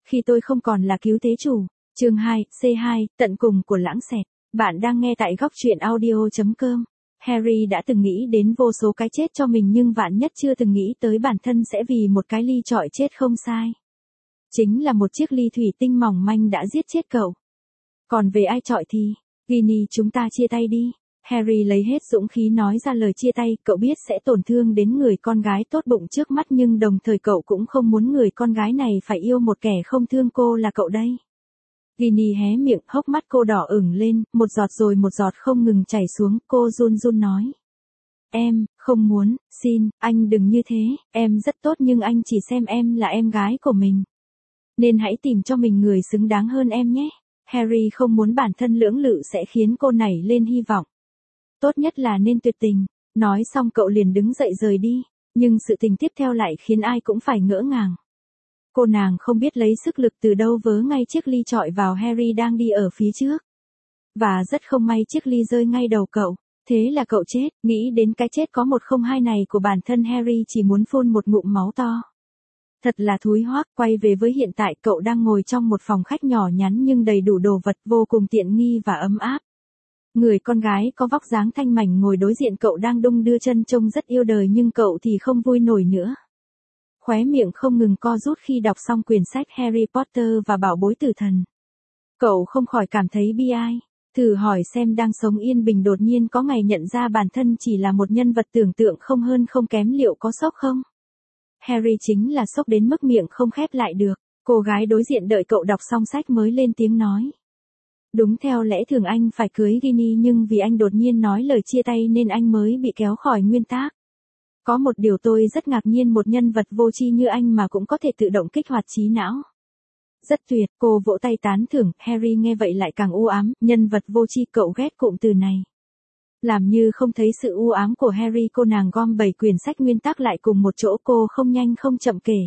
Khi tôi không còn là cứu thế chủ. Chương 2, C2, tận cùng của lãng xẹt. Bạn đang nghe tại góc truyện audio.com. Harry đã từng nghĩ đến vô số cái chết cho mình nhưng vạn nhất chưa từng nghĩ tới bản thân sẽ vì một cái ly chọi chết không sai. Chính là một chiếc ly thủy tinh mỏng manh đã giết chết cậu. Còn về ai chọi thì, Ginny chúng ta chia tay đi. Harry lấy hết dũng khí nói ra lời chia tay, cậu biết sẽ tổn thương đến người con gái tốt bụng trước mắt nhưng đồng thời cậu cũng không muốn người con gái này phải yêu một kẻ không thương cô là cậu đây. Ginny hé miệng, hốc mắt cô đỏ ửng lên, một giọt rồi một giọt không ngừng chảy xuống, cô run run nói. Em, không muốn, xin, anh đừng như thế, em rất tốt nhưng anh chỉ xem em là em gái của mình. Nên hãy tìm cho mình người xứng đáng hơn em nhé. Harry không muốn bản thân lưỡng lự sẽ khiến cô nảy lên hy vọng. Tốt nhất là nên tuyệt tình. Nói xong cậu liền đứng dậy rời đi, nhưng sự tình tiếp theo lại khiến ai cũng phải ngỡ ngàng. Cô nàng không biết lấy sức lực từ đâu vớ ngay chiếc ly chọi vào Harry đang đi ở phía trước. Và rất không may chiếc ly rơi ngay đầu cậu. Thế là cậu chết, nghĩ đến cái chết có một không hai này của bản thân Harry chỉ muốn phun một ngụm máu to. Thật là thúi hoác, quay về với hiện tại cậu đang ngồi trong một phòng khách nhỏ nhắn nhưng đầy đủ đồ vật vô cùng tiện nghi và ấm áp. Người con gái có vóc dáng thanh mảnh ngồi đối diện cậu đang đung đưa chân trông rất yêu đời nhưng cậu thì không vui nổi nữa. Khóe miệng không ngừng co rút khi đọc xong quyển sách Harry Potter và Bảo bối tử thần. Cậu không khỏi cảm thấy bi ai. Thử hỏi xem đang sống yên bình đột nhiên có ngày nhận ra bản thân chỉ là một nhân vật tưởng tượng không hơn không kém liệu có sốc không? Harry chính là sốc đến mức miệng không khép lại được. Cô gái đối diện đợi cậu đọc xong sách mới lên tiếng nói. Đúng theo lẽ thường anh phải cưới Ginny nhưng vì anh đột nhiên nói lời chia tay nên anh mới bị kéo khỏi nguyên tắc. Có một điều tôi rất ngạc nhiên một nhân vật vô tri như anh mà cũng có thể tự động kích hoạt trí não. Rất tuyệt, cô vỗ tay tán thưởng, Harry nghe vậy lại càng u ám, nhân vật vô tri cậu ghét cụm từ này. Làm như không thấy sự u ám của Harry cô nàng gom 7 quyển sách nguyên tắc lại cùng một chỗ cô không nhanh không chậm kể.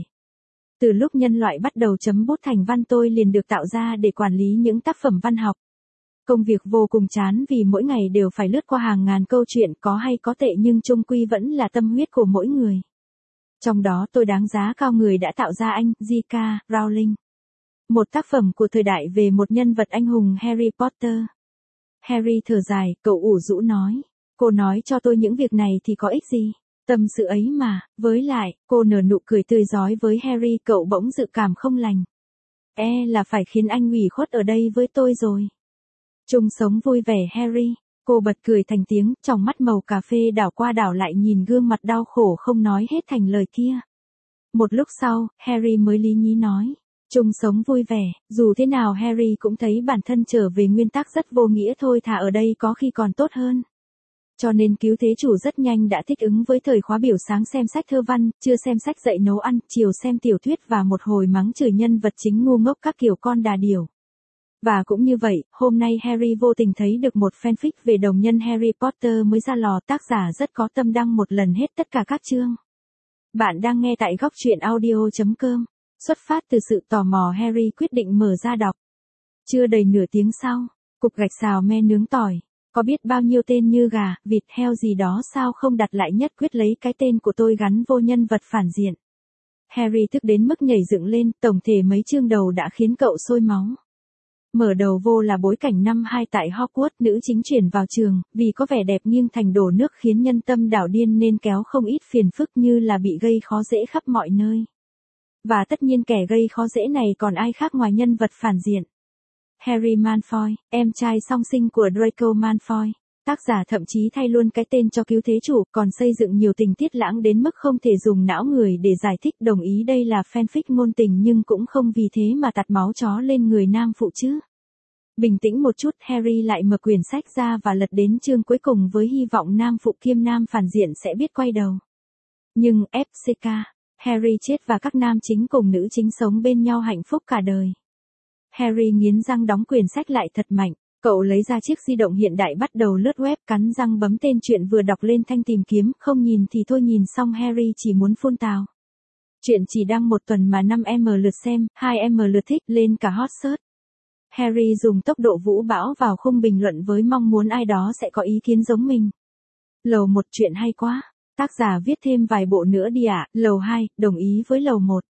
Từ lúc nhân loại bắt đầu chấm bút thành văn tôi liền được tạo ra để quản lý những tác phẩm văn học. Công việc vô cùng chán vì mỗi ngày đều phải lướt qua hàng ngàn câu chuyện có hay có tệ nhưng chung quy vẫn là tâm huyết của mỗi người. Trong đó tôi đáng giá cao người đã tạo ra anh, J.K. Rowling. Một tác phẩm của thời đại về một nhân vật anh hùng Harry Potter. Harry thở dài, cậu ủ rũ nói. Cô nói cho tôi những việc này thì có ích gì? Tâm sự ấy mà, với lại, cô nở nụ cười tươi rói với Harry cậu bỗng dự cảm không lành. Là phải khiến anh ủy khuất ở đây với tôi rồi. Chung sống vui vẻ Harry, cô bật cười thành tiếng, trong mắt màu cà phê đảo qua đảo lại nhìn gương mặt đau khổ không nói hết thành lời kia. Một lúc sau, Harry mới lý nhí nói. Chung sống vui vẻ, dù thế nào Harry cũng thấy bản thân trở về nguyên tắc rất vô nghĩa thôi thà ở đây có khi còn tốt hơn. Cho nên cứu thế chủ rất nhanh đã thích ứng với thời khóa biểu sáng xem sách thơ văn, trưa xem sách dạy nấu ăn, chiều xem tiểu thuyết và một hồi mắng chửi nhân vật chính ngu ngốc các kiểu con đà điểu. Và cũng như vậy, hôm nay Harry vô tình thấy được một fanfic về đồng nhân Harry Potter mới ra lò tác giả rất có tâm đăng một lần hết tất cả các chương. Bạn đang nghe tại góc truyện audio.com. Xuất phát từ sự tò mò Harry quyết định mở ra đọc. Chưa đầy nửa tiếng sau, cục gạch xào me nướng tỏi. Có biết bao nhiêu tên như gà, vịt, heo gì đó sao không đặt lại nhất quyết lấy cái tên của tôi gắn vô nhân vật phản diện. Harry tức đến mức nhảy dựng lên, tổng thể mấy chương đầu đã khiến cậu sôi máu. Mở đầu vô là bối cảnh năm 2 tại Hogwarts, nữ chính chuyển vào trường, vì có vẻ đẹp nghiêng thành đổ nước khiến nhân tâm đảo điên nên kéo không ít phiền phức như là bị gây khó dễ khắp mọi nơi. Và tất nhiên kẻ gây khó dễ này còn ai khác ngoài nhân vật phản diện. Harry Malfoy, em trai song sinh của Draco Malfoy. Tác giả thậm chí thay luôn cái tên cho cứu thế chủ, còn xây dựng nhiều tình tiết lãng đến mức không thể dùng não người để giải thích. Đồng ý đây là fanfic ngôn tình nhưng cũng không vì thế mà tạt máu chó lên người nam phụ chứ. Bình tĩnh một chút, Harry lại mở quyển sách ra và lật đến chương cuối cùng với hy vọng nam phụ kiêm nam phản diện sẽ biết quay đầu. Nhưng FCK, Harry chết và các nam chính cùng nữ chính sống bên nhau hạnh phúc cả đời. Harry nghiến răng đóng quyển sách lại thật mạnh. Cậu lấy ra chiếc di động hiện đại bắt đầu lướt web cắn răng bấm tên chuyện vừa đọc lên thanh tìm kiếm, không nhìn thì thôi nhìn xong Harry chỉ muốn phun tào. Chuyện chỉ đăng một tuần mà 5M lượt xem, 2M lượt thích lên cả hot search. Harry dùng tốc độ vũ bão vào khung bình luận với mong muốn ai đó sẽ có ý kiến giống mình. Lầu 1 chuyện hay quá. Tác giả viết thêm vài bộ nữa đi ạ. Lầu 2, đồng ý với lầu 1.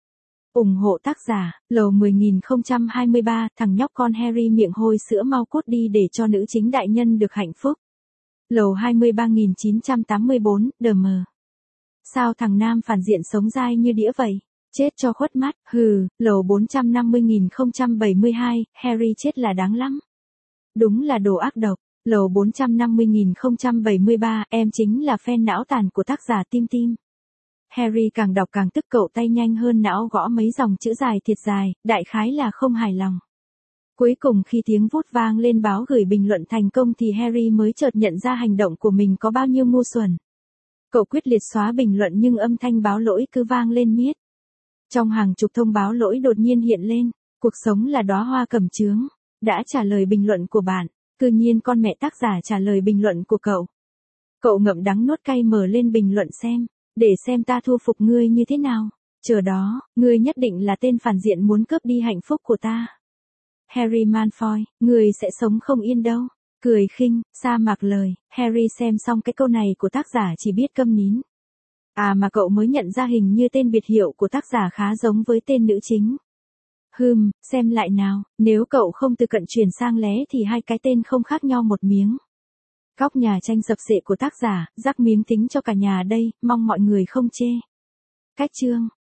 ủng hộ tác giả, lầu 10023, thằng nhóc con Harry miệng hôi sữa mau cút đi để cho nữ chính đại nhân được hạnh phúc. Lầu 23984, đờ mờ. Sao thằng nam phản diện sống dai như đĩa vậy? Chết cho khuất mắt, hừ, lầu 450072, Harry chết là đáng lắm. Đúng là đồ ác độc. Lầu 450073, em chính là fan não tàn của tác giả Tim Tim. Harry càng đọc càng tức, cậu tay nhanh hơn não gõ mấy dòng chữ dài thiệt dài, đại khái là không hài lòng. Cuối cùng khi tiếng vút vang lên báo gửi bình luận thành công thì Harry mới chợt nhận ra hành động của mình có bao nhiêu ngu xuẩn. Cậu quyết liệt xóa bình luận nhưng âm thanh báo lỗi cứ vang lên miết. Trong hàng chục thông báo lỗi đột nhiên hiện lên, cuộc sống là đóa hoa cẩm chướng, đã trả lời bình luận của bạn, cư nhiên con mẹ tác giả trả lời bình luận của cậu. Cậu ngậm đắng nuốt cay mở lên bình luận xem, để xem ta thu phục ngươi như thế nào. Chờ đó, ngươi nhất định là tên phản diện muốn cướp đi hạnh phúc của ta. Harry Malfoy, ngươi sẽ sống không yên đâu. Cười khinh, sa mạc lời, Harry xem xong cái câu này của tác giả chỉ biết câm nín. À mà cậu mới nhận ra hình như tên biệt hiệu của tác giả khá giống với tên nữ chính. Xem lại nào, nếu cậu không từ cận chuyển sang lé thì hai cái tên không khác nhau một miếng. Góc nhà tranh sập sệ của tác giả, rắc miếng tính cho cả nhà đây, mong mọi người không chê. Cách chương